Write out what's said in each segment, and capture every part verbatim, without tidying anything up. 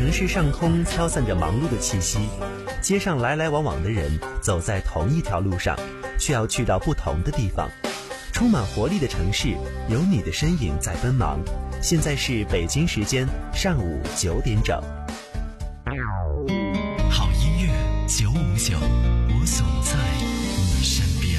城市上空飘散着忙碌的气息，街上来来往往的人走在同一条路上，却要去到不同的地方。充满活力的城市，有你的身影在奔忙。现在是北京时间上午九点整。 好音乐九五九，我总在你身边。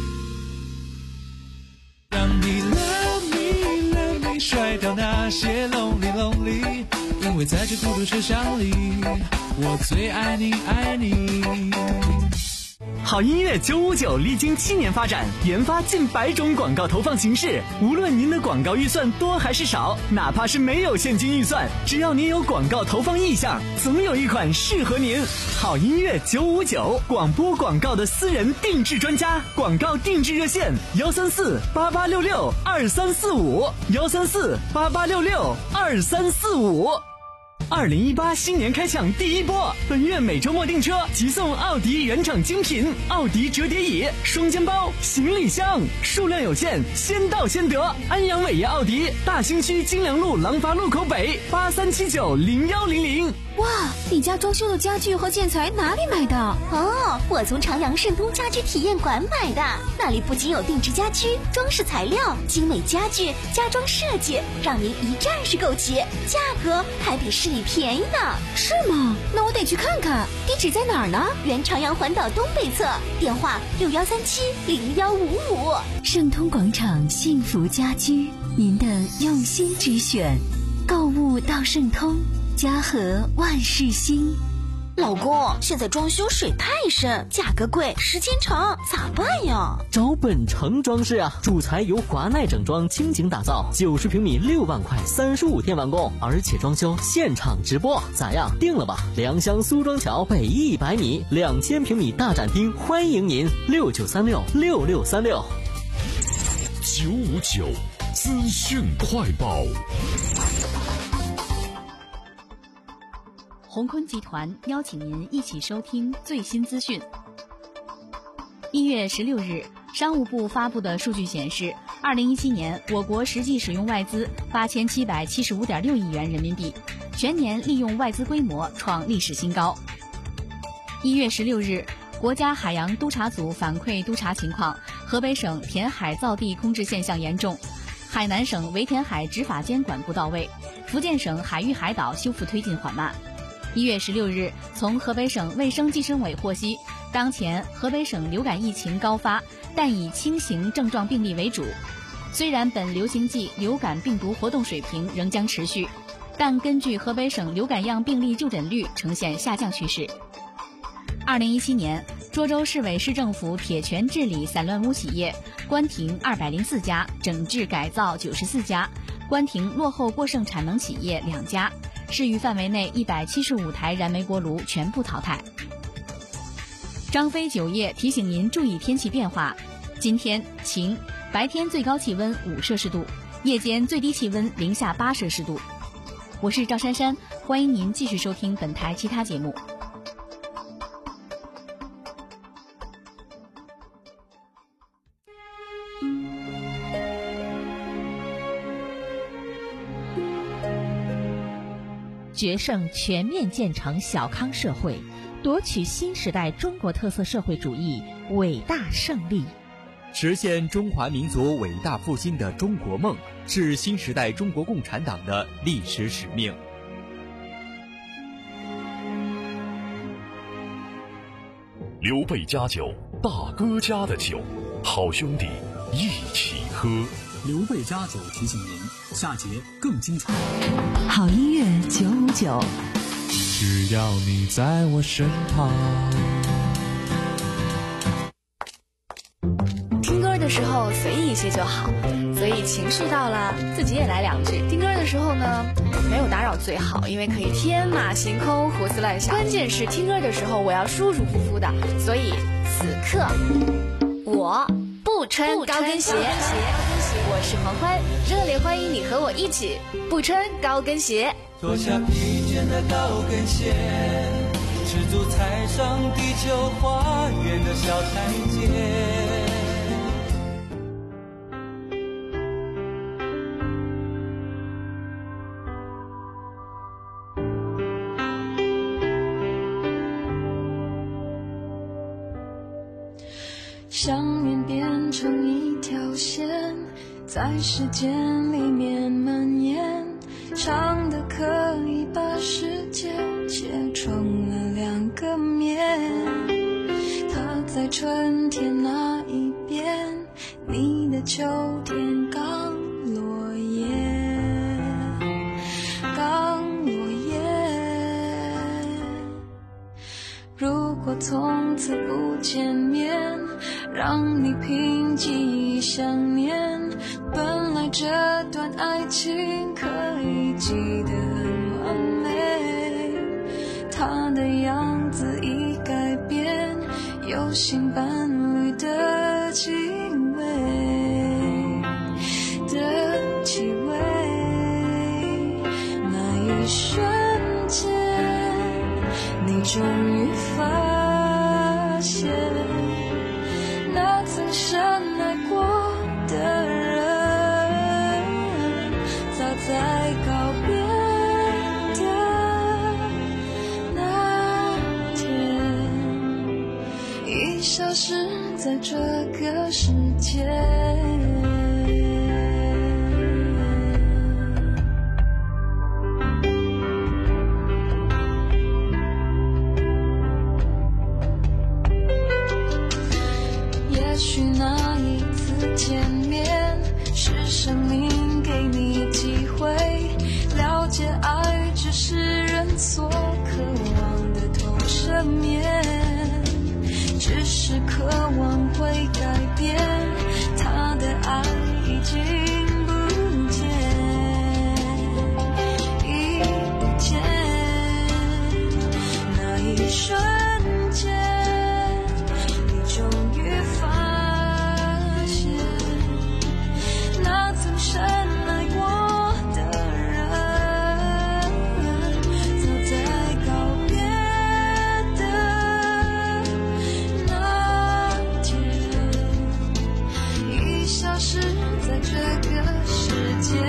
让你 love me love me， 甩掉那些 lonely lonely， 因为在这孤独车厢里，我最爱你爱你。 好音乐九五九历经七年发展，研发近百种广告投放形式。无论您的广告预算多还是少，哪怕是没有现金预算，只要您有广告投放意向，总有一款适合您。好音乐九五九，广播广告的私人定制专家，广告定制热线幺三四八八六六二三四五幺三四八八六六二三四五。二零一八新年开抢第一波，本月每周末订车即送奥迪原厂精品奥迪折叠椅、双肩包、行李箱，数量有限，先到先得。安阳伟业奥迪大兴区金良路廊坊路口北八三七九零幺零零。 哇，你家装修的家具和建材哪里买的？ 哦，我从长阳盛东家居体验馆买的，那里不仅有定制家居、装饰材料、精美家具、家装设计，让您一站式购齐，价格还比市里便宜呢。 是吗？那我得去看看。地址在哪儿呢？ 原长阳环岛东北侧，电话六幺三七零幺五五。 盛通广场幸福家居，您的用心之选，购物到盛通，家和万事兴。 老公，现在装修水太深，价格贵，时间长，咋办呀？ 找本城装饰啊，主材由华奈整装倾情打造，九十平米六万块，三十五天完工，而且装修现场直播，咋样？定了吧？良乡苏庄桥北一百米，两千平米大展厅，欢迎您，六九三六六六三六。 九五九资讯快报。 鸿坤集团邀请您一起收听最新资讯。一月十六日，商务部发布的数据显示，二零一七年我国实际使用外资八千七百七十五点六亿元人民币，全年利用外资规模创历史新高。一月十六日，国家海洋督察组反馈督查情况，河北省填海造地空置现象严重，海南省围填海执法监管不到位，福建省海域海岛修复推进缓慢。一月十六日，从河北省卫生计生委获悉，当前河北省流感疫情高发，但以轻型症状病例为主。虽然本流行季流感病毒活动水平仍将持续，但根据河北省流感样病例就诊率呈现下降趋势。二零一七年，涿州市委市政府铁权治理散乱污企业关停二百零四家，整治改造九十四家，关停落后过剩产能企业两家。市域范围内一百七十五台燃煤锅炉全部淘汰。张飞酒业提醒您注意天气变化。今天晴，白天最高气温五摄氏度，夜间最低气温零下八摄氏度。我是赵珊珊，欢迎您继续收听本台其他节目。 决胜全面建成小康社会，夺取新时代中国特色社会主义伟大胜利， 实现中华民族伟大复兴的中国梦，是新时代中国共产党的历史使命。 刘备家酒，大哥家的酒，好兄弟一起喝。 刘备家酒提醒您，下节更精彩。 好音乐九五九， 只要你在我身旁。 听歌的时候随意一些就好，所以情绪到了，自己也来两句。听歌的时候呢，没有打扰最好，因为可以天马行空、胡思乱想。关键是听歌的时候我要舒舒服服的，所以此刻我不穿高跟鞋。我是黄欢，热烈欢迎你和我一起不穿高跟鞋。 脱下疲倦的高跟鞋，赤足踩上地球花园的小台阶。 想念变成一条线，在时间里面蔓延，长的可以把世界切成了两个面。他在春天那一边，你的秋天刚落叶，刚落叶。如果从此不见面，让你凭记忆想念，本来这段爱情可以记得很完美，他的样子已改变，有新伴侣的气味的气味。那一瞬间，你终于发现，那曾深爱过的人，早在告别的那天，已消失在这个世界。也许那一次见面，是生命给你机会，了解爱只是人所渴望的投射面，只是渴望会改变，他的爱已经不见，已不见。那一瞬间，你终于发现，那曾深爱过的人，早在告别的那天，已消失在这个世界。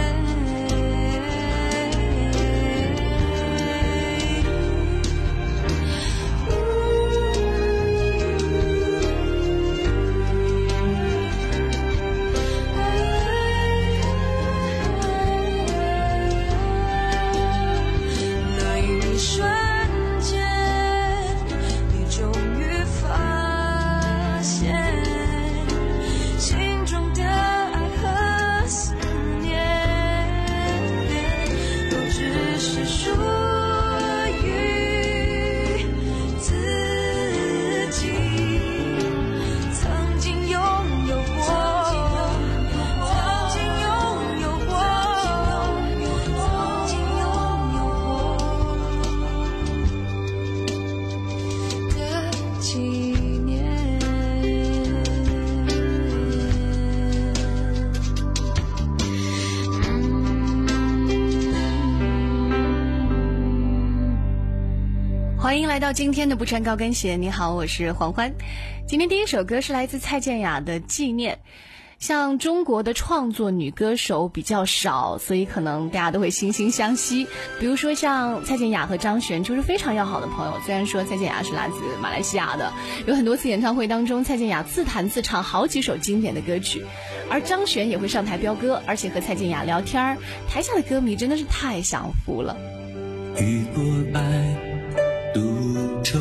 欢迎来到今天的不穿高跟鞋。你好，我是黄欢。今天第一首歌是来自蔡健雅的《纪念》。像中国的创作女歌手比较少，所以可能大家都会惺惺相惜。比如说像蔡健雅和张悬就是非常要好的朋友，虽然说蔡健雅是来自马来西亚的，有很多次演唱会当中蔡健雅自弹自唱好几首经典的歌曲，而张悬也会上台飙歌，而且和蔡健雅聊天，台下的歌迷真的是太享福了。 雨过白独舟，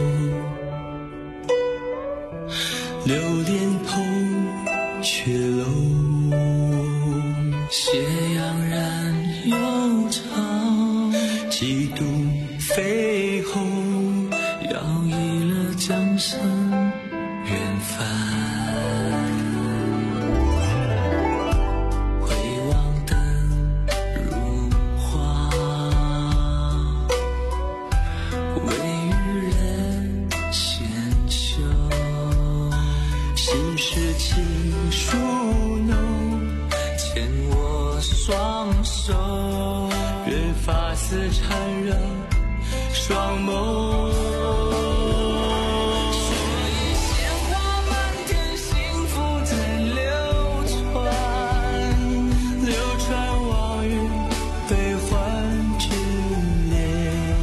流连蓬却楼，斜阳染悠长，几度飞鸿，摇曳了江山远帆。回望灯如花，微雨人闲袖，心事情书浓，牵我双手，任发丝缠绕双眸。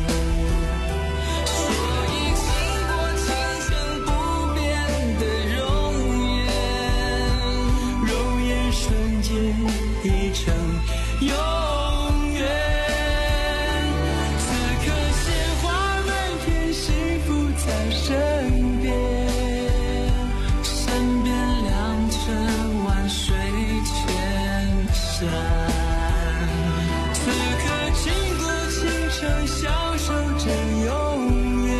容程，享受着永远，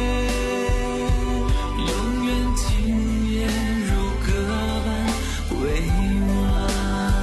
永远今夜如歌般委婉。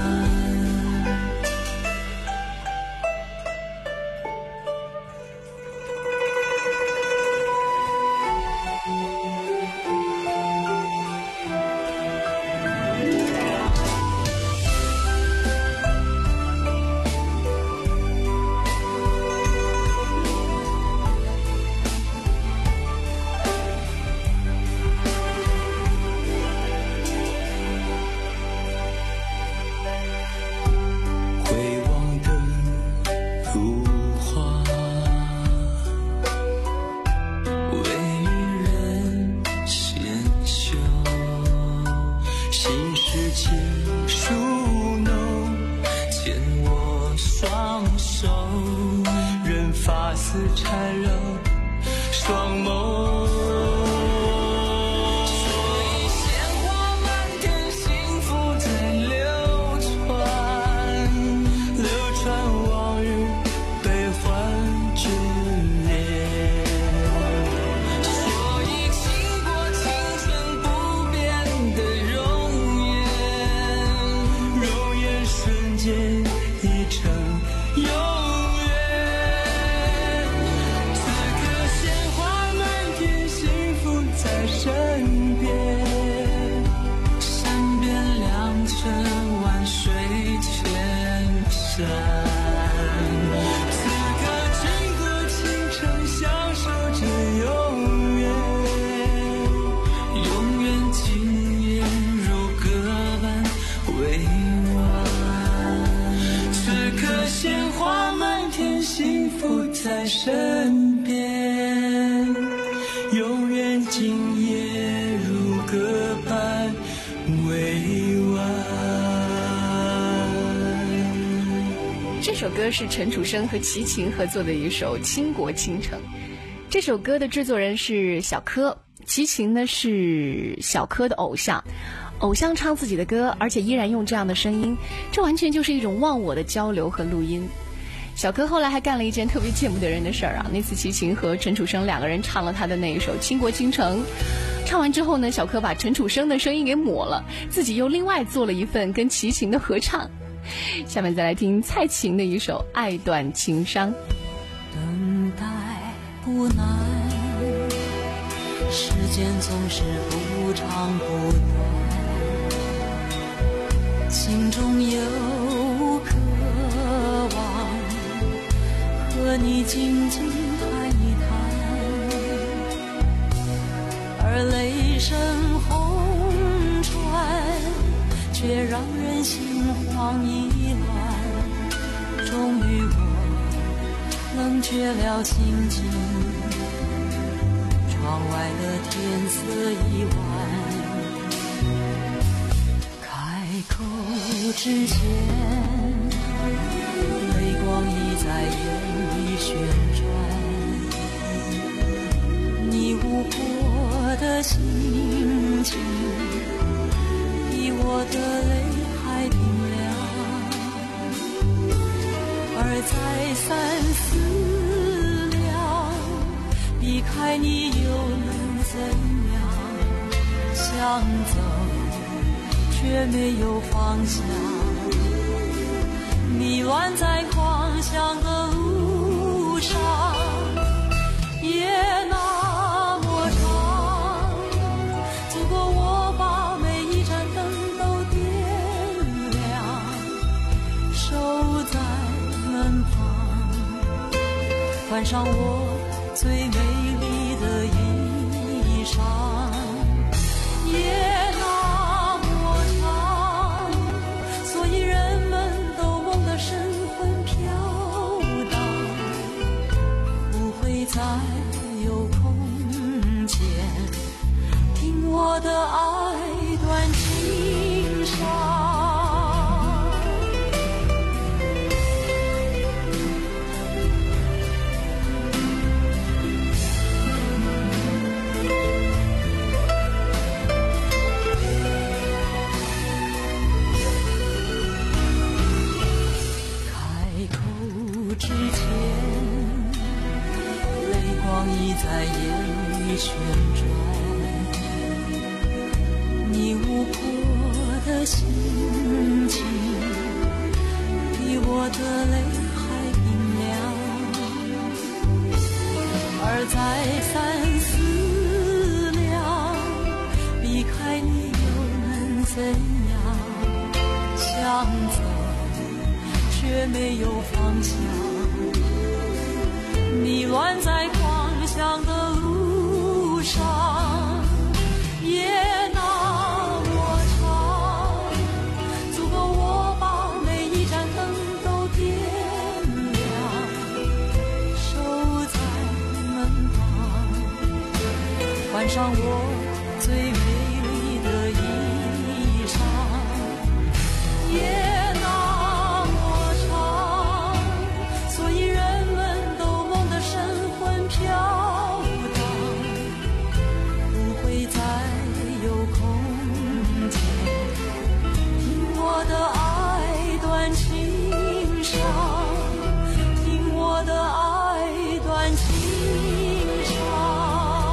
缠绕双眸，所以鲜花满天，幸福在流传，流传往日悲欢眷恋。所以倾国青春不变的容颜，容颜瞬间已成永。身边，身边良辰万水千山。此刻倾国倾城，享受着永远，永远今夜如歌般委婉。此刻鲜花满天，幸福在身边，永远今夜如歌般委婉。 这首歌是陈楚生和齐秦合作的一首《倾国倾城》。这首歌的制作人是小柯，齐秦呢是小柯的偶像。偶像唱自己的歌，而且依然用这样的声音，这完全就是一种忘我的交流和录音。小柯后来还干了一件特别见不得人的事儿啊！那次齐秦和陈楚生两个人唱了他的那一首《倾国倾城》，唱完之后呢，小柯把陈楚生的声音给抹了，自己又另外做了一份跟齐秦的合唱。下面再来听蔡琴的一首《爱断情伤》。 等待不难，时间总是不长不短，心中有渴望，和你静静谈一谈，而泪声红传，却让人心慌意乱。终于我冷却了心情，窗外的天色已晚，开口之前，泪光已在眼里旋转，你无波的心情比我的泪还冰凉，而再三思量，离开你又能怎样？想走却没有方向，迷乱在狂想的路上，夜那么长，走过我把每一盏灯都点亮，守在门旁，换上我最美丽的衣裳。夜那么长，所以人们都梦得神魂飘荡，不会再有空间听我的爱断情伤。 光已在夜里旋转，你无波的心情比我的泪还冰凉，而再三思量，离开你又能怎样？想走却没有方向，你乱在狂想的路上，夜那么长，足够我把每一盏灯都点亮，守在门旁，换上我最美丽的衣裳。夜飘荡，不会再有空间听我的爱断情伤，听我的爱断情伤。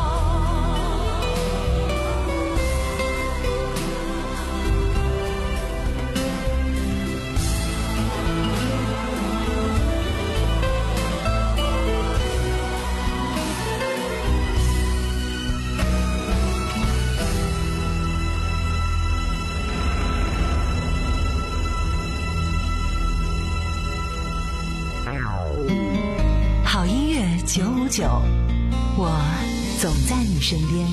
好音乐九五九，我总在你身边。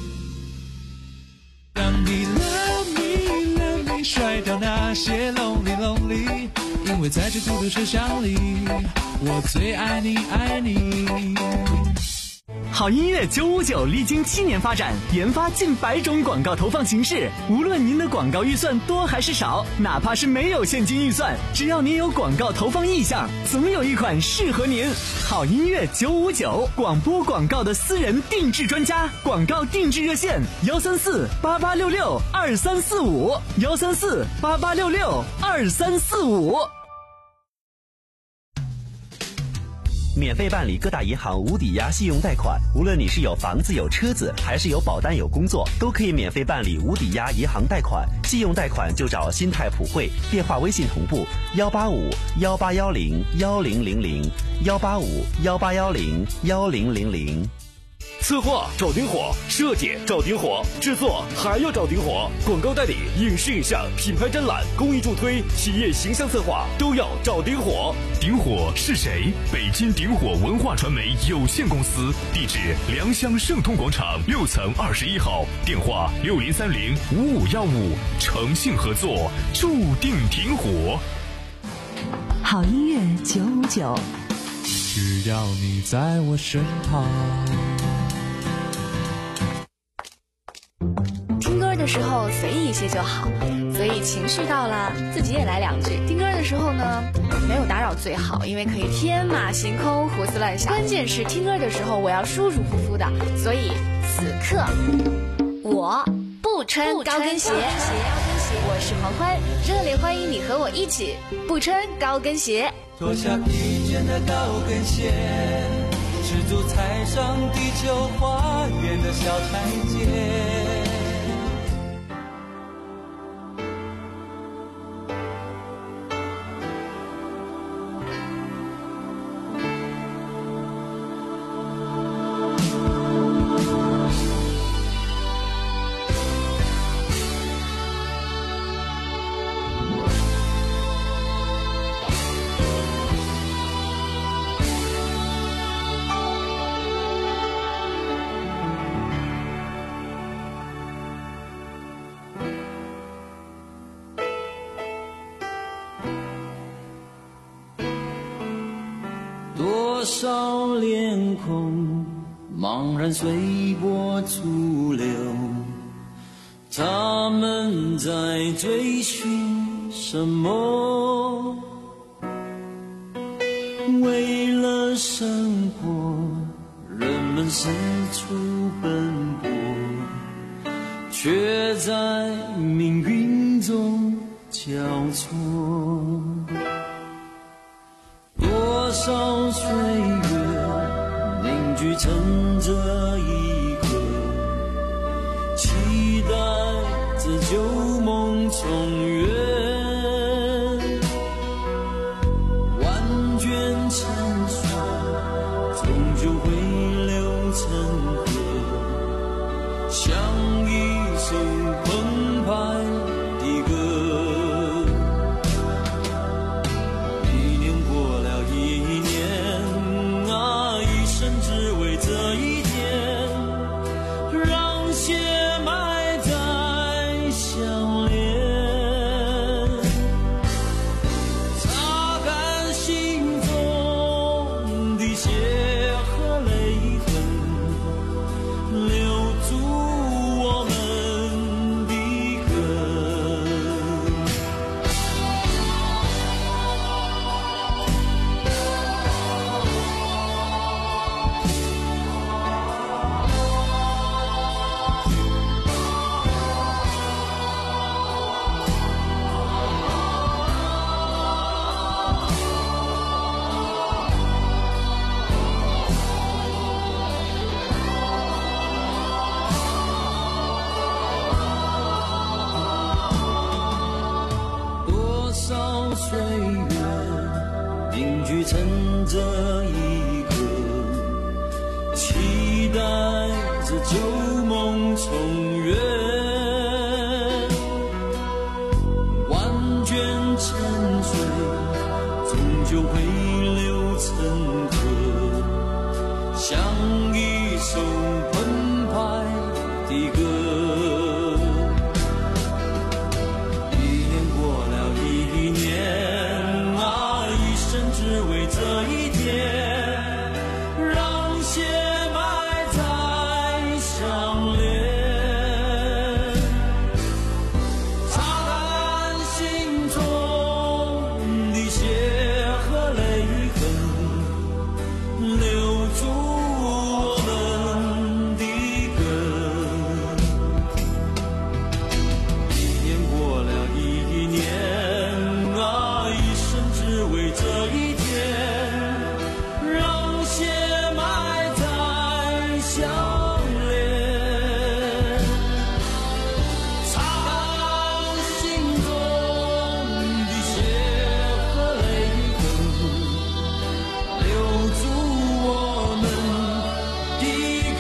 让你 love me love me， 甩掉那些 lonely lonely， 因为在这孤独车厢里，我最爱你爱你。 好音乐九五九历经七年发展，研发近百种广告投放形式。无论您的广告预算多还是少，哪怕是没有现金预算，只要您有广告投放意向，总有一款适合您。好音乐九五九，广播广告的私人定制专家，广告定制热线：幺三四八八六六二三四五，幺三四八八六六二三四五。 免费办理各大银行无抵押信用贷款，无论你是有房子有车子，还是有保单有工作，都可以免费办理无抵押银行贷款。信用贷款就找新泰普惠，电话微信同步幺八五幺八幺零幺零零零幺八五幺八幺零幺零零零。 策划找丁火，设计找丁火，制作还要找丁火，广告代理、影视影像、品牌展览、公益助推、企业形象策划都要找丁火。 丁火是谁？北京鼎火文化传媒有限公司，地址良乡盛通广场六层二十一号，电话六零三零五五幺五，诚信合作，注定挺火。 好音乐九五九， 只要你在我身旁。 听歌的时候随意一些就好，所以情绪到了自己也来两句。听歌的时候呢，没有打扰最好，因为可以天马行空胡思乱想。关键是听歌的时候我要舒舒服服的，所以此刻我不穿高跟鞋。我是黄欢，热烈欢迎你和我一起不穿高跟鞋。 脱下疲倦的高跟鞋，赤足踩上地球花园的小台阶。多少脸孔茫然随波逐流，他们在追寻什么？为了生活，人们四处奔波，却在命运中交错。多少岁月凝聚成这一刻，期待着旧梦重圆，万卷成书终究会流成河，像一首澎湃的歌。一年过了一年啊，一生只为这一天，让血脉再相连，擦干心中的血和泪痕，留住我们的根。多少岁月凝聚成这一刻，期待着旧梦重圆，万卷沉睡终究会流成河，像一首澎湃的歌。一年过了一年啊，一生只为这一天，让血脉再相连，擦干心中的血和泪痕，留住我们的根。一年过了一年啊，一生只为这一天，让血脉再相连，擦干心中的血和泪痕，留住我们的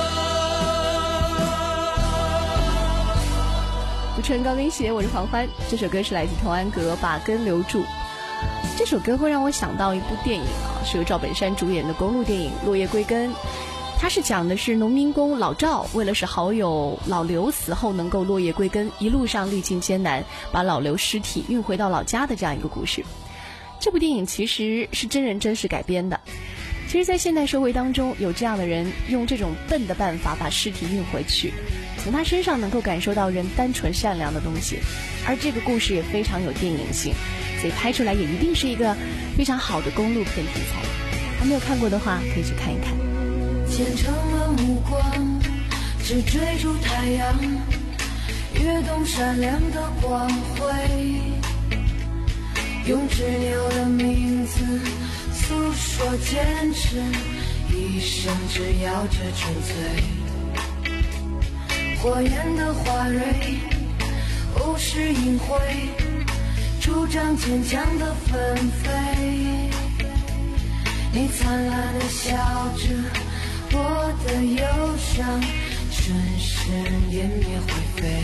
根。 主持人高跟鞋，我是黄欢。这首歌是来自童安格《把根留住》。这首歌会让我想到一部电影啊，是由赵本山主演的公路电影《落叶归根》。它是讲的是农民工老赵为了使好友老刘死后能够落叶归根，一路上历尽艰难，把老刘尸体运回到老家的这样一个故事。这部电影其实是真人真事改编的。其实在现代社会当中，有这样的人用这种笨的办法把尸体运回去，从他身上能够感受到人单纯善良的东西。而这个故事也非常有电影性，所以拍出来也一定是一个非常好的公路片题材。还没有看过的话，可以去看一看。 虔诚的目光只追逐太阳，跃动闪亮的光辉，用执拗的名字诉说坚持，一生只要这纯粹。火焰的花蕊无视隐晦，主张坚强的纷飞。你灿烂的笑着，我的忧伤瞬时湮灭灰飞。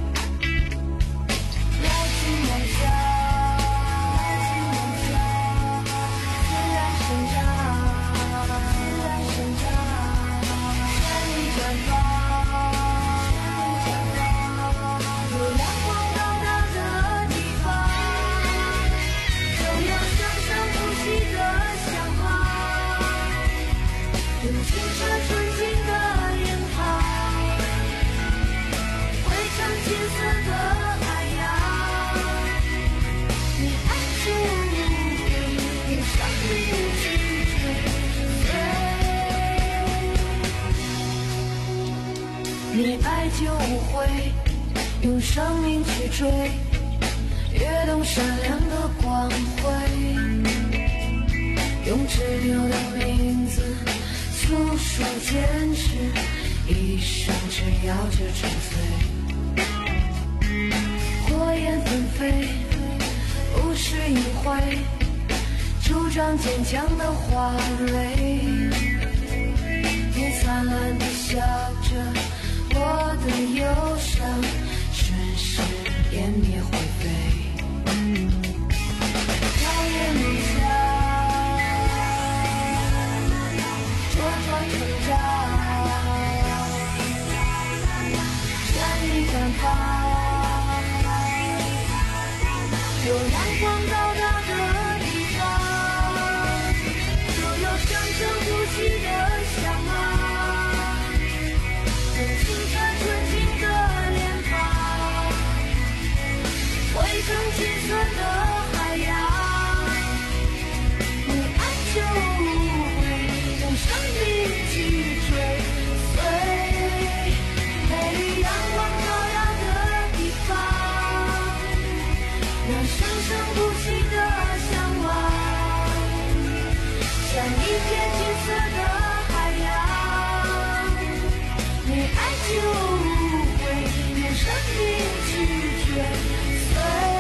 来去梦想，来去梦想，自然生长，自然生长，山里绽放，山里绽放，有阳光到达的地方，就有生生不息的向往，有清澈纯净的眼眶，汇成金色的海洋。你爱就无悔，用生命去追。你爱就无悔，用生命去追，跃动闪亮的光辉，用执拗的名字诉出手坚持，一生只要这纯粹。火焰纷飞，不是隐晦，主张坚强的花蕊。你灿烂地笑着，我的忧伤瞬时湮灭灰飞。摇曳梦想，茁壮成长，善意绽放，有阳光到达的地方，就有生生不息的向往。清澈纯净的脸庞，汇成金色的海洋。你爱就会用生命去追随，美丽阳光照耀的地方，让生生不息的向往，像一片金色的海洋。你爱就会用生命去追随。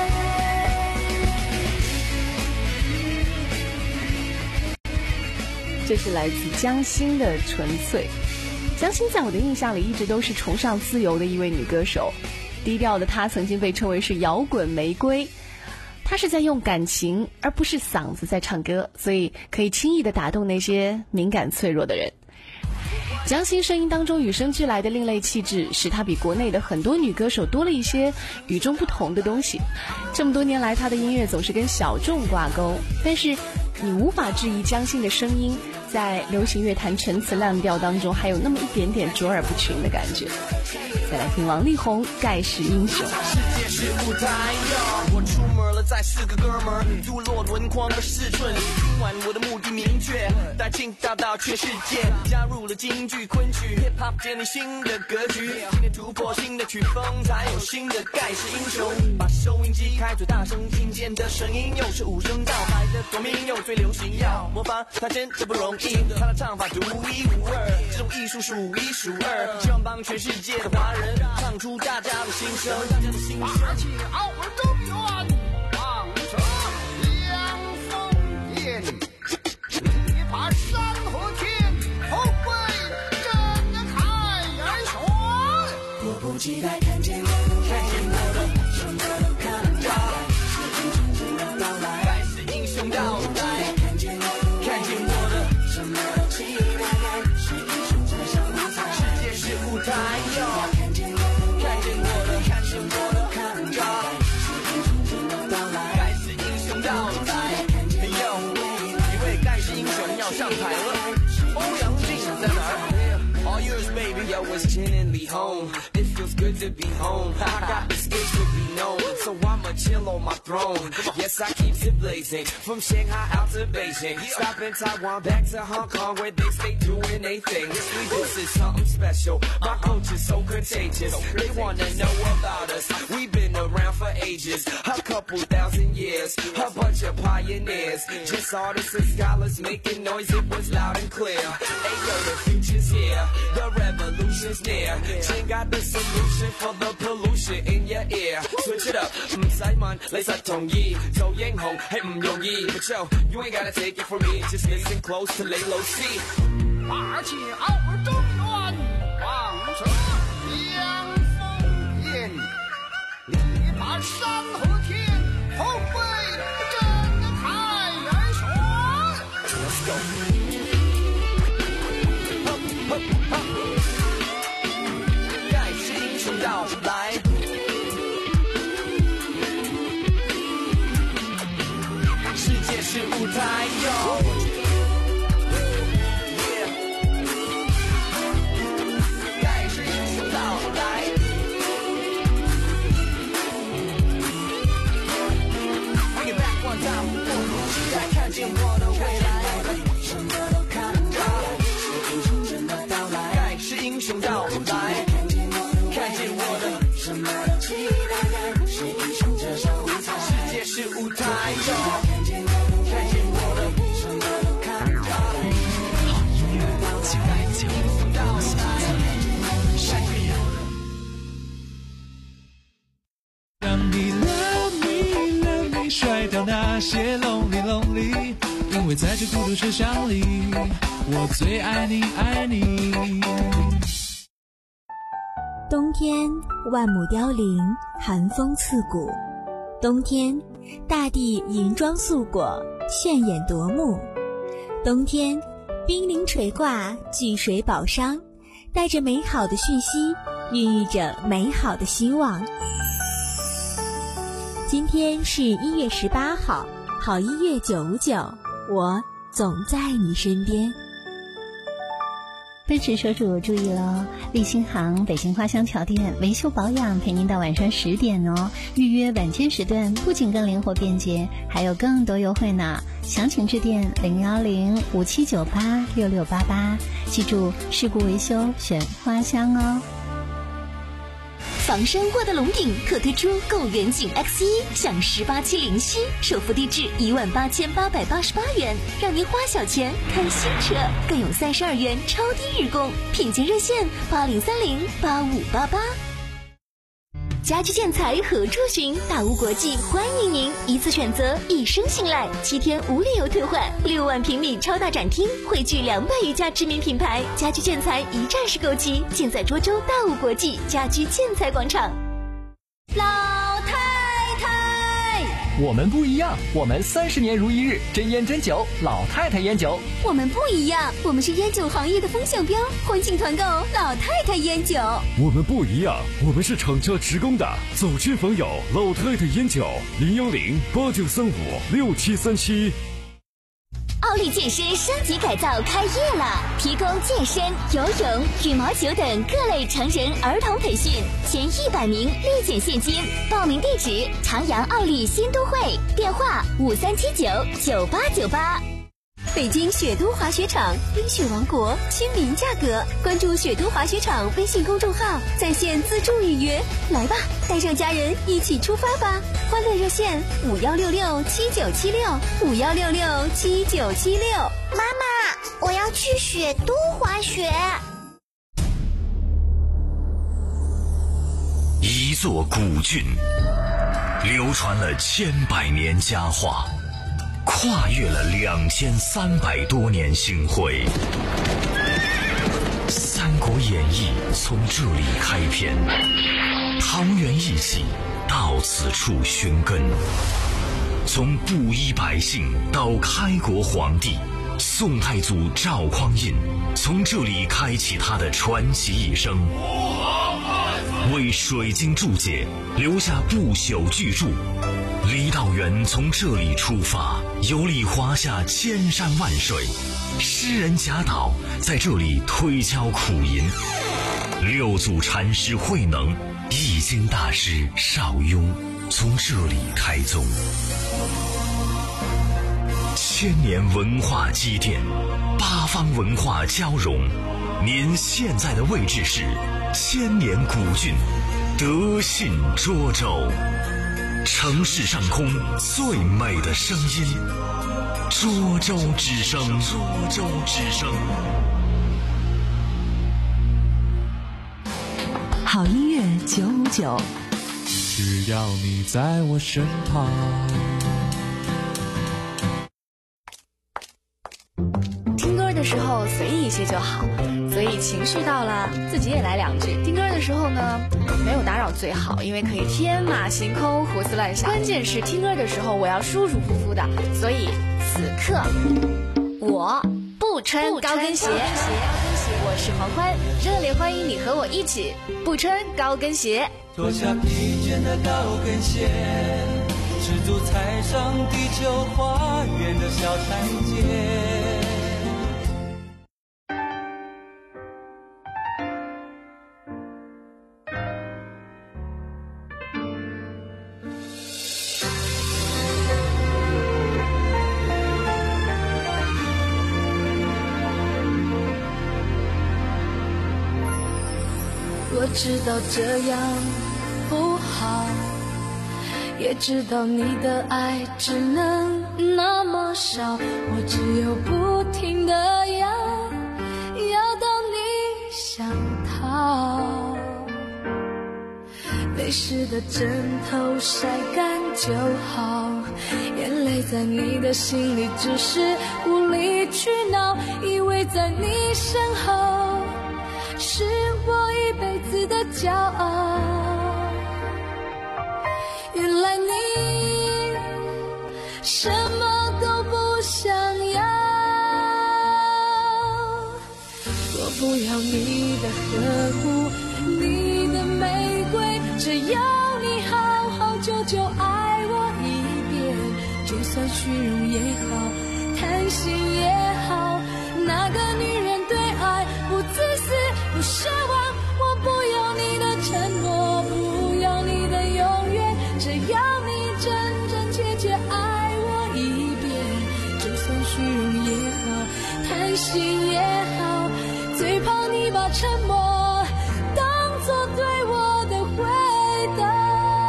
这是来自江心的纯粹。江心在我的印象里一直都是崇尚自由的一位女歌手，低调的她曾经被称为是摇滚玫瑰。她是在用感情而不是嗓子在唱歌，所以可以轻易的打动那些敏感脆弱的人。江心声音当中与生俱来的另类气质，使她比国内的很多女歌手多了一些与众不同的东西。这么多年来，她的音乐总是跟小众挂钩，但是你无法质疑江心的声音在流行乐坛陈词滥调当中还有那么一点点卓尔不群的感觉。再来听王力宏《盖世英雄》。 世界是舞台哟，我出门了，载四个哥们儿，杜洛轮廓和四寸。今晚我的目的明确，带青岛到全世界，加入了京剧昆曲 hip hop， 建立新的格局。今天突破新的曲风，才有新的盖世英雄。把收音机开最大声，听见的声音又是五声道，摆的多民又最流行，要模仿他真的不容易，他的唱法独一无二，这种艺术数一数二。希望帮全世界的华人唱出大家的心声， 而且奥尔中原，望着两峰烟，一把山河天，后会真开而说。 迫不及待看见我，看见我的，什么都看得到，是真正的到来，盖世英雄到来。看见我，看见我的，什么都期待，是英雄站上舞台，世界是舞台哟。看见我，看见我的，看见我的，看到，是真正的到来，盖世英雄到来。哟，一位盖世英雄要上台了，欧阳靖在哪儿？ All yours, baby. Yo, it's Jen and Lee home. It feels good to be home. I got the skills to be known, so I'ma chill on my throne. Yes, I keep it blazing from Shanghai out to Beijing. Stop in Taiwan, back to Hong Kong, where they stay doing their thing. This is something special. My culture's so contagious. They wanna know about us. We've been around for ages, a couple thousand years. A bunch of pioneers, just artists and scholars making noise. It was loud and clear. Hey yo, the future's here. The revolution's near. Jen got the solution for the pollution in your ear. Switch it up, 唔使問，你實同意。做英雄係唔容易 ，But yo, you ain't gotta take it from me. Just listen close to lay low see. 而且奥尔中原，望着两峰烟，一把山河天，后会真开而说。Let's go. 盖世英雄到来，世界是舞台哟。盖世英雄到来，Bring it back one time， 期待看见我的未来，什么都看到。 为在这孤独车厢里，我最爱你爱你。 冬天万亩凋零，寒风刺骨。冬天大地银装素裹，炫眼夺目。冬天冰凌垂挂，巨水宝商，带着美好的讯息，孕育着美好的希望。今天是一月十八号，好音乐九五九，我总在你身边。 奔驰车主注意喽！立新行北京花乡桥店维修保养陪您到晚上十点哦。预约晚间时段不仅更灵活便捷，还有更多优惠呢。详情致电零幺零五七九八六六八八，记住事故维修选花乡哦。 房山沃德龙鼎特推出购远景 X 一 享十八期零息，首付低至一万八千八百八十八元，让您花小钱看新车，更有三十二元超低日供，品鉴热线八零三零八五八八。家居建材何处寻？大屋国际欢迎您，一次选择，一生信赖，七天无理由退换，六万平米超大展厅，汇聚两百余家知名品牌，家居建材一站式购齐，尽在涿州大屋国际家居建材广场。 老太太， 我们不一样，我们三十年如一日，真烟真酒，老太太烟酒。 我们不一样，我们是烟酒行业的风向标，欢庆团购老太太烟酒。 我们不一样，我们是厂家直供的，走亲访友老太太烟酒，零幺零八九三五六七三七。 奥利健身升级改造开业了，提供健身、游泳、羽毛球等各类成人儿童培训，前一百名立减现金。报名地址：长阳奥利新都会，电话五三七九九八九八。北京雪都滑雪场，冰雪王国，亲民价格。关注雪都滑雪场微信公众号，在线自助预约。来吧，带上家人一起出发吧！欢乐热线五幺六六七九七六五幺六六七九七六。 妈妈，我要去雪都滑雪。 一座古郡，流传了千百年佳话，跨越了两千三百多年星辉。《三国演义》从这里开篇，桃园义气到此处寻根。从布衣百姓到开国皇帝，宋太祖赵匡胤从这里开启他的传奇一生，为水晶注解留下不朽巨著。李道元从这里出发，游历华夏千山万水，诗人贾岛在这里推敲苦吟，六祖禅师慧能、易经大师邵雍从这里开宗。千年文化积淀，八方文化交融。您现在的位置是千年古郡德信涿州，城市上空最美的声音，涿州之声，涿州之声。 好音乐九五九， 只要你在我身旁。 听歌的时候随意一些就好，所以情绪到了自己也来两句。听歌的时候呢，没有打扰最好，因为可以天马行空胡思乱想。关键是听歌的时候我要舒舒服服的，所以此刻我不穿高跟鞋。我是黄欢，热烈欢迎你和我一起不穿高跟鞋。 脱下疲倦的高跟鞋，赤足踩上地球花园的小台阶。 我知道这样不好，也知道你的爱只能那么少，我只有不停地要，要到你想逃。泪泪湿的枕头晒干就好，眼泪在你的心里只是无理取闹，以为在你身后是我一辈子的骄傲。原来你什么都不想要，我不要你的呵护，你的玫瑰，只要你好好久久爱我一遍，就算虚荣也好，贪心也好，那个女人对爱不自私不奢望，我不要你的承诺，不要你的永远，只要你真真切切爱我一遍，就算虚荣也好，贪心也好，最怕你把沉默当作对我的回答。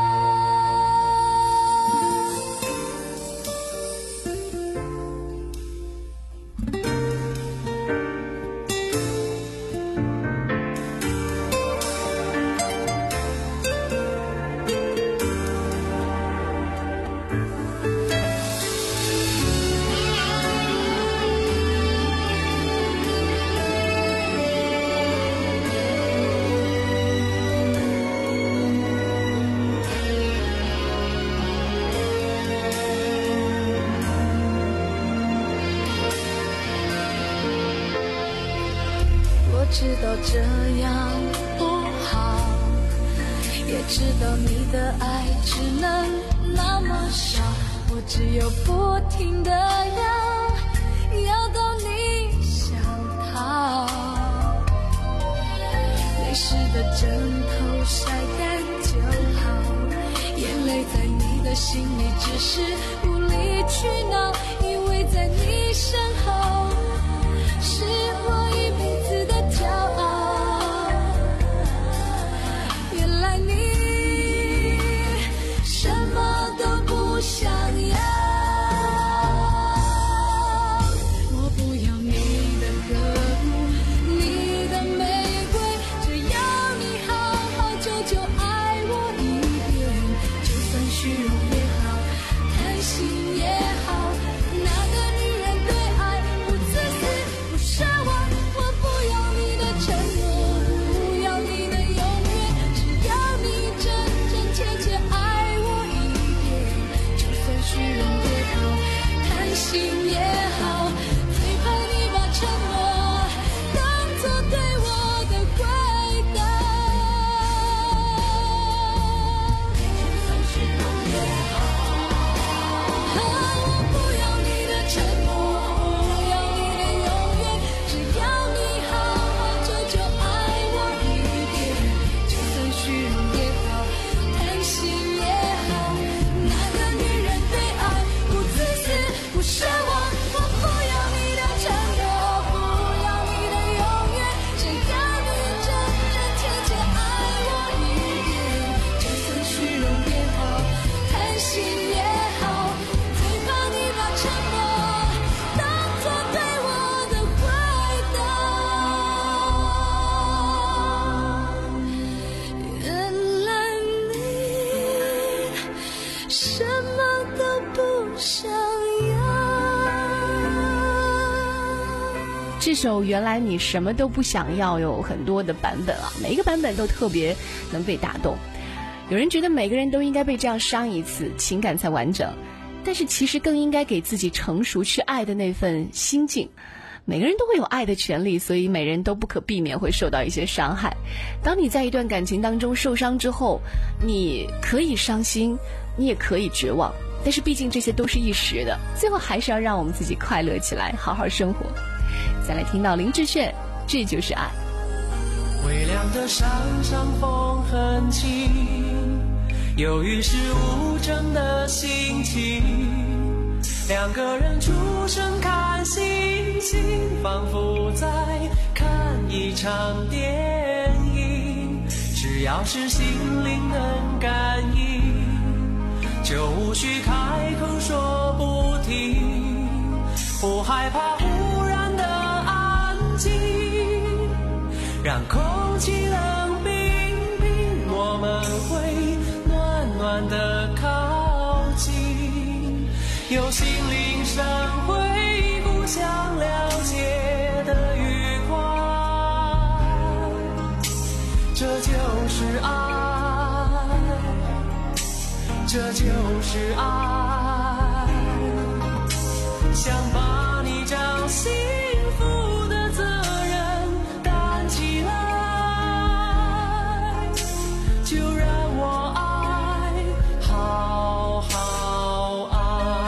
知道这样不好，也知道你的爱只能那么少，我只有不停的要，要到你想逃。泪湿的枕头晒干就好，眼泪在你的心里只是无理取闹，因为在你身后是我一辈子的骄傲。原来你什么都不想要，我不要你的呵护，你的玫瑰，只要你好好久久爱我一遍，就算虚荣也好，贪心也好，那个女人对爱不自私不奢望，我不要你的承诺，不要你的永远，只要你真真切切爱我一遍，就算虚荣也好，贪心也好，最怕你把沉默当作对我的回答。就算虚荣也好，我不要你的承诺，不要你的永远，只要你好好久久爱我一遍，就算虚荣也好，贪心也好，那个女人对爱不自私不奢望，我不要你的承诺，不要你的永远，只要你真真切切爱我一遍，就算虚荣也好，贪心也好，最怕你把沉默当作对我的回答。原来你什么都不想要。 这首原来你什么都不想要有很多的版本啊，每一个版本都特别能被打动。有人觉得每个人都应该被这样伤一次，情感才完整，但是其实更应该给自己成熟去爱的那份心境。每个人都会有爱的权利，所以每人都不可避免会受到一些伤害。当你在一段感情当中受伤之后，你可以伤心，你也可以绝望，但是毕竟这些都是一时的，最后还是要让我们自己快乐起来，好好生活。再来听到林志炫，这就是爱。 微凉的山上风很轻，忧郁是无证的心情，两个人出神看星星，仿佛在看一场电影，只要是心灵能感应，就无需开口说不停，不害怕忽然的安静，让空气冷冰冰，我们会有心灵闪会互相了解的愉快，这就是爱，这就是爱，想把你找幸福的责任担起来，就让我爱，好好爱。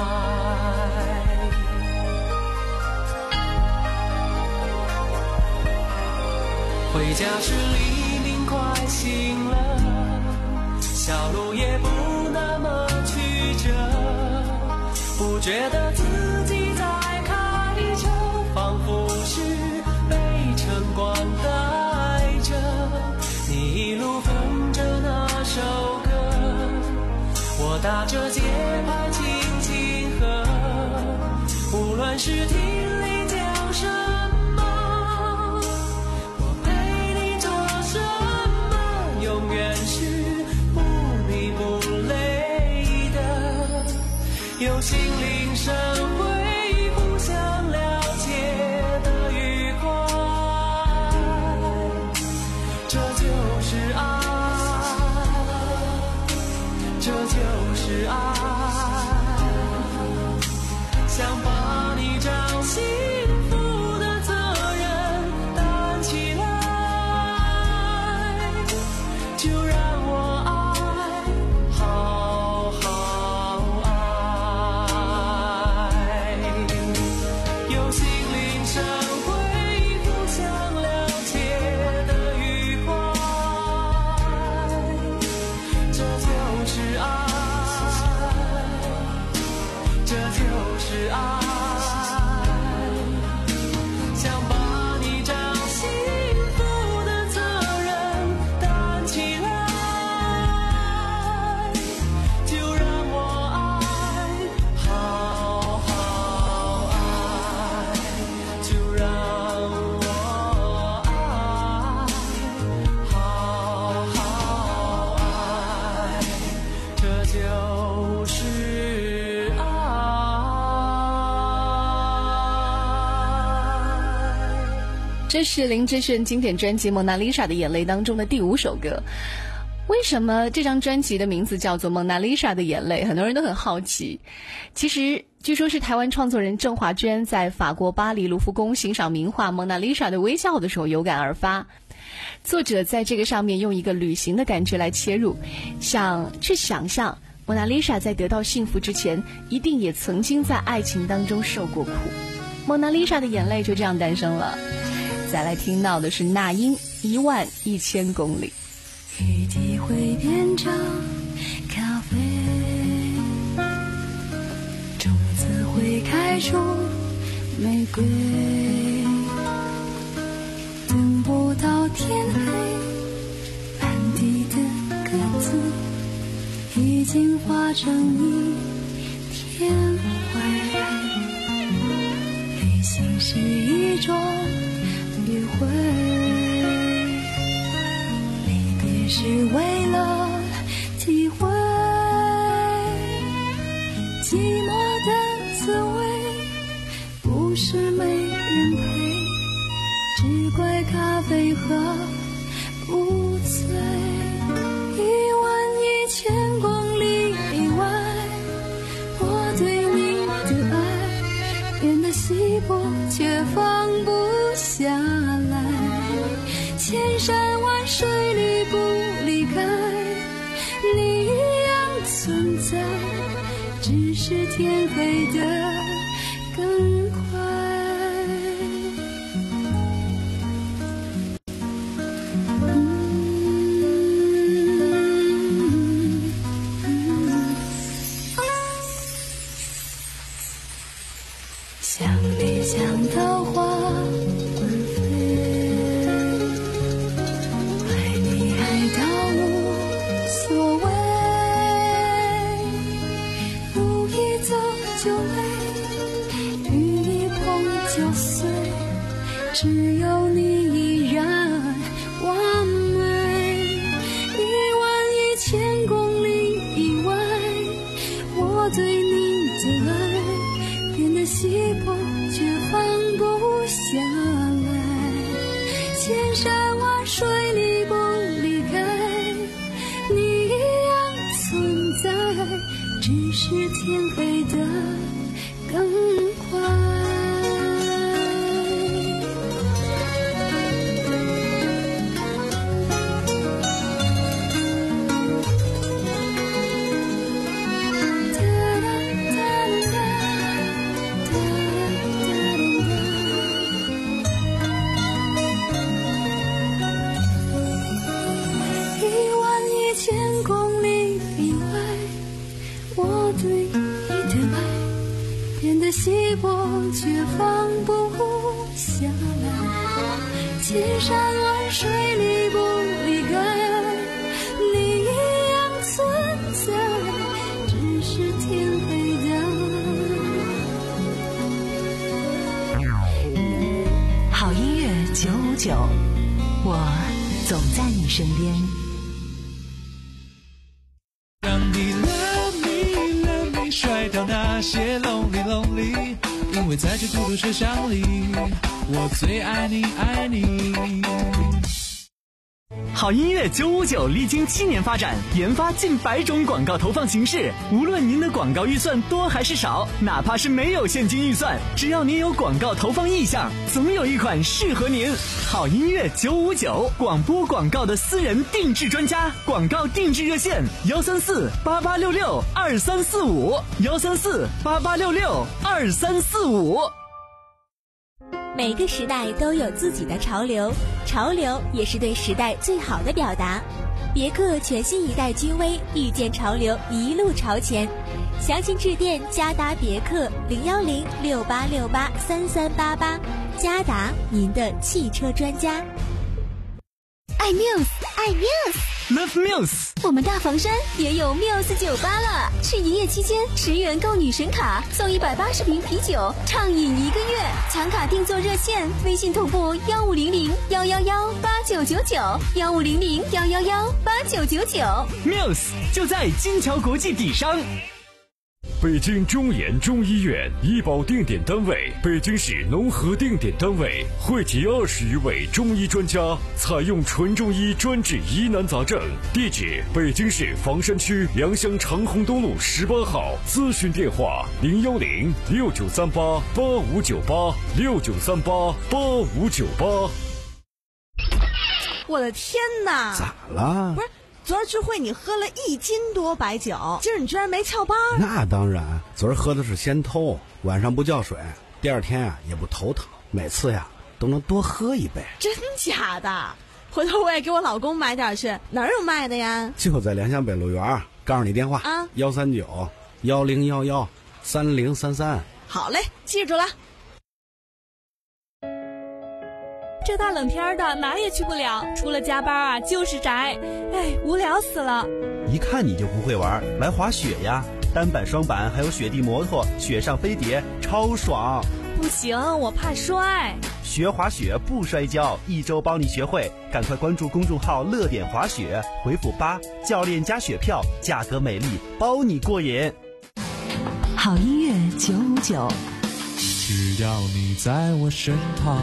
回家时黎明快醒了，小路也不那么曲折，不觉得自己在开车，仿佛是被晨光带着，你一路哼着那首歌，我打着节拍轻轻和，无论是听你讲什么，我陪你做什么，永远是不迷不累的，有心灵神会互相了解的愉快，这就是爱，这就是爱，想把你找幸福的责任担起来，就让我爱，好好爱，有心灵神会互相了解的愉快，这就是爱，这就是爱，想把你找幸福的责任担起来，就让我爱，好好爱，就让我爱，好好爱，这就是爱。 这是林志炫经典专辑《蒙娜丽莎的眼泪》当中的第五首歌。为什么这张专辑的名字叫做《蒙娜丽莎的眼泪》？很多人都很好奇。其实据说是台湾创作人郑华娟在法国巴黎卢浮宫欣赏名画《蒙娜丽莎的微笑》的时候有感而发。作者在这个上面用一个旅行的感觉来切入，想去想象蒙娜丽莎在得到幸福之前，一定也曾经在爱情当中受过苦。蒙娜丽莎的眼泪就这样诞生了。再来听到的是那英一万一千公里。 雨滴会变成咖啡，种子会开出玫瑰，等不到天黑，满地的鸽子已经化成一片灰。旅行是一种约会，离别是为了体会寂寞的滋味，不是没人陪，只怪咖啡喝不醉。一万一千公里以外，我对你的爱变得稀薄，却放不下来，千山万水离不离开，你一样存在，只是天黑的更快。想你想到花儿飞，爱你爱到无所谓，路一走就累，雨一碰就碎，只有你依然完美。一万一千公里以外，我对你的爱天黑得更快。稀薄却放不下来，千山万水离不离开，你一样存在，只是天黑的。 好音乐九五九，我总在你身边。 甩掉那些 lonely lonely， 因为在这孤独车厢里，我最爱你爱你。 好音乐九五九历经七年发展，研发近百种广告投放形式。无论您的广告预算多还是少，哪怕是没有现金预算，只要您有广告投放意向，总有一款适合您。好音乐九五九，广播广告的私人定制专家，广告定制热线：幺三四八八六六二三四五，幺三四八八六六二三四五。 每个时代都有自己的潮流，潮流也是对时代最好的表达。别克全新一代君威，遇见潮流，一路朝前。详情致电嘉达别克零幺零六八六八三三八八，嘉达，您的汽车专家。 爱 Muse， 爱 Muse，Love Muse。 我们大房山也有 Muse 酒吧了，是营业期间十元购女神卡送一百八十瓶啤酒，畅饮一个月。抢卡定做热线，微信同步幺五零零幺幺幺八九九九，幺五零零幺幺幺八九九九。 Muse 就在金桥国际底商。 北京中研中医院医保定点单位，北京市农合定点单位，汇集二十余位中医专家，采用纯中医专治疑难杂症。地址：北京市房山区良乡长虹东路十八号。咨询电话：零幺零六九三八八五九八六九三八八五九八。 我的天哪！ 咋了？ 不是。昨儿聚会你喝了一斤多白酒，今儿你居然没翘班？ 那当然，昨儿喝的是先偷，晚上不叫水，第二天啊也不头疼，每次呀都能多喝一杯。 真假的？回头我也给我老公买点去，哪儿有卖的呀？ 就在良乡北路园，告诉你电话啊，幺三九幺零幺幺三零三三。 好嘞，记住了。 这大冷天的哪也去不了，除了加班啊就是宅，哎，无聊死了。 一看你就不会玩，来滑雪呀，单板双板还有雪地摩托，雪上飞碟超爽。 不行，我怕摔。 学滑雪不摔跤，一周帮你学会，赶快关注公众号乐点滑雪，回复八，教练加雪票，价格美丽，包你过瘾。 好音乐九五九， 只要你在我身旁。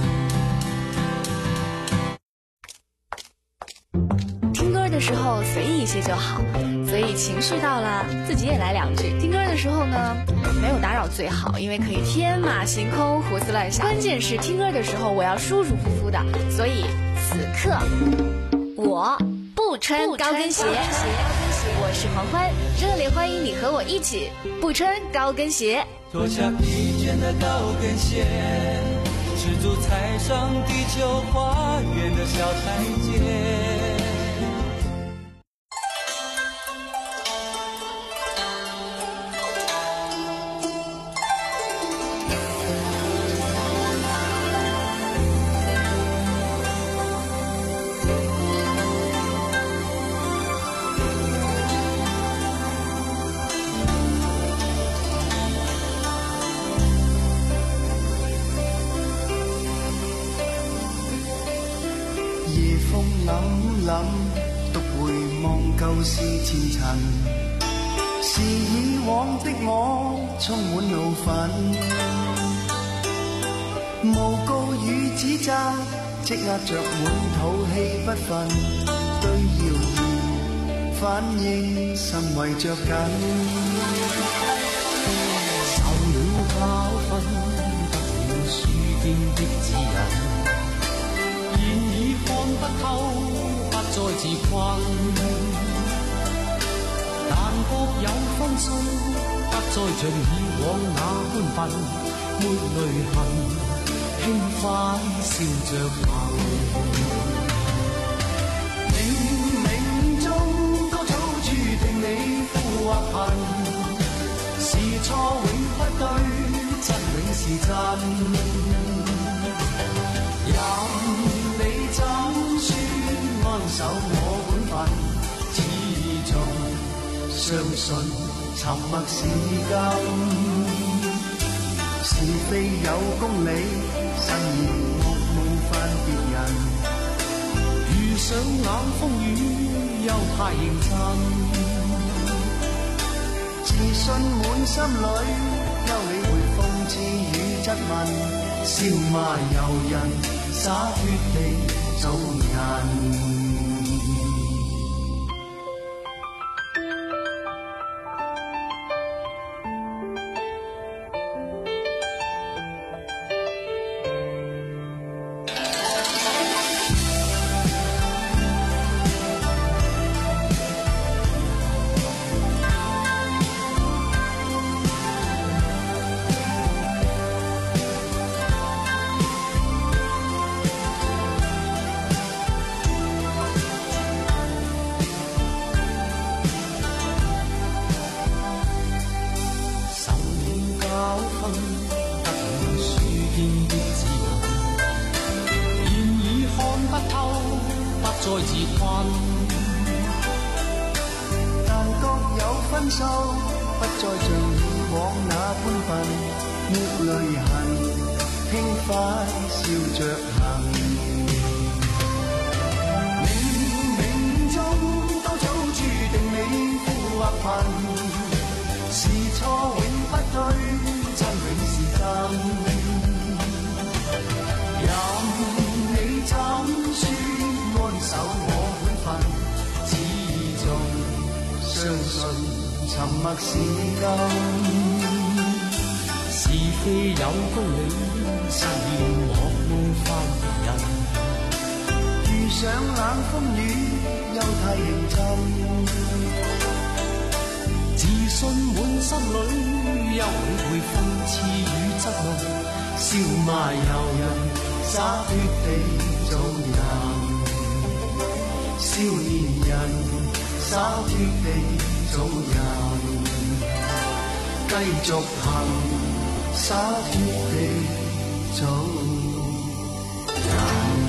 听歌的时候随意一些就好，所以情绪到了自己也来两句。听歌的时候呢，没有打扰最好，因为可以天马行空，胡思乱想。关键是听歌的时候我要舒舒服服的，所以此刻我不穿高跟鞋。我是黄欢，热烈欢迎你和我一起不穿高跟鞋。 脱下披肩的高跟鞋，赤足踩上地球花园的小台阶。 獨回望舊事前塵，是以往的我充滿怒憤，無告與指責積壓着滿肚氣不憤，對謠言反應，心為着緊。 受了教訓，得了書經的指引，現已看不透，不再自困。但覺有分數，不再像以往那般笨，沒淚痕，輕快笑着行。冥冥中多早注定你富或貧，是錯永不對，真永是真。任你怎說安守我本分，始終相信沉默是金。是非有公理，慎言莫冒犯別人。遇上冷風雨，又太認真。自信滿心裏，休理會諷刺與質問。笑罵由人，灑脱地做人。沉默是金，是非有公理，慎言莫冒犯別人。遇上冷風雨，又太認真。自信滿心裏，休理會諷刺與質問。笑罵由人，灑脱地做人。少年人，灑脱地做人。繼續行，灑脱地做人。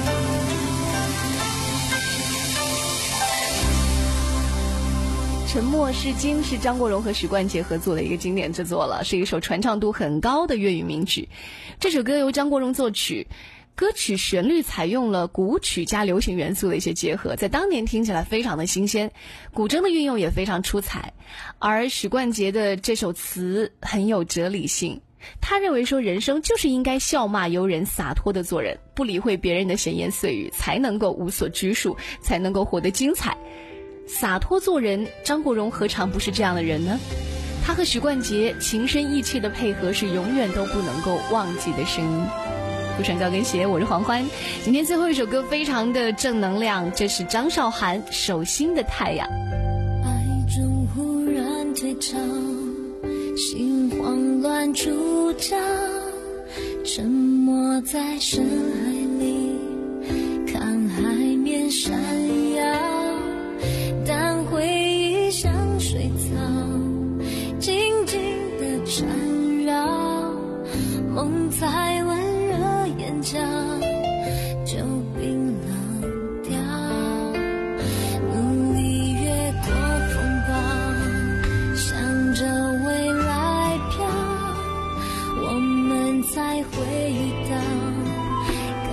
沉默是金是张国荣和许冠杰合作的一个经典之作了，是一首传唱度很高的粤语名曲。这首歌由张国荣作曲，歌曲旋律采用了古曲加流行元素的一些结合，在当年听起来非常的新鲜，古筝的运用也非常出彩。而许冠杰的这首词很有哲理性，他认为说人生就是应该笑骂由人，洒脱的做人，不理会别人的闲言碎语，才能够无所拘束，才能够活得精彩。洒脱做人，张国荣何尝不是这样的人呢？他和许冠杰情深意切的配合是永远都不能够忘记的声音。不穿高跟鞋，我是黄欢。今天最后一首歌非常的正能量，这是张韶涵《手心的太阳》。 爱中忽然退潮，心慌乱出闸，沉默在深海里，看海面闪耀，但回忆像水草，静静地缠绕，梦在温热眼角就冰冷掉，努力越过风暴，向着未来飘，我们才回到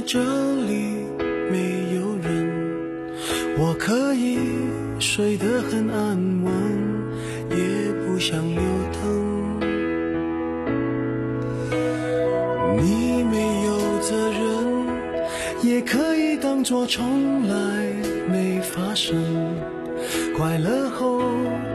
这里没有人，我可以睡得很安稳，也不想留灯。你没有责任，也可以当作从来没发生，快乐后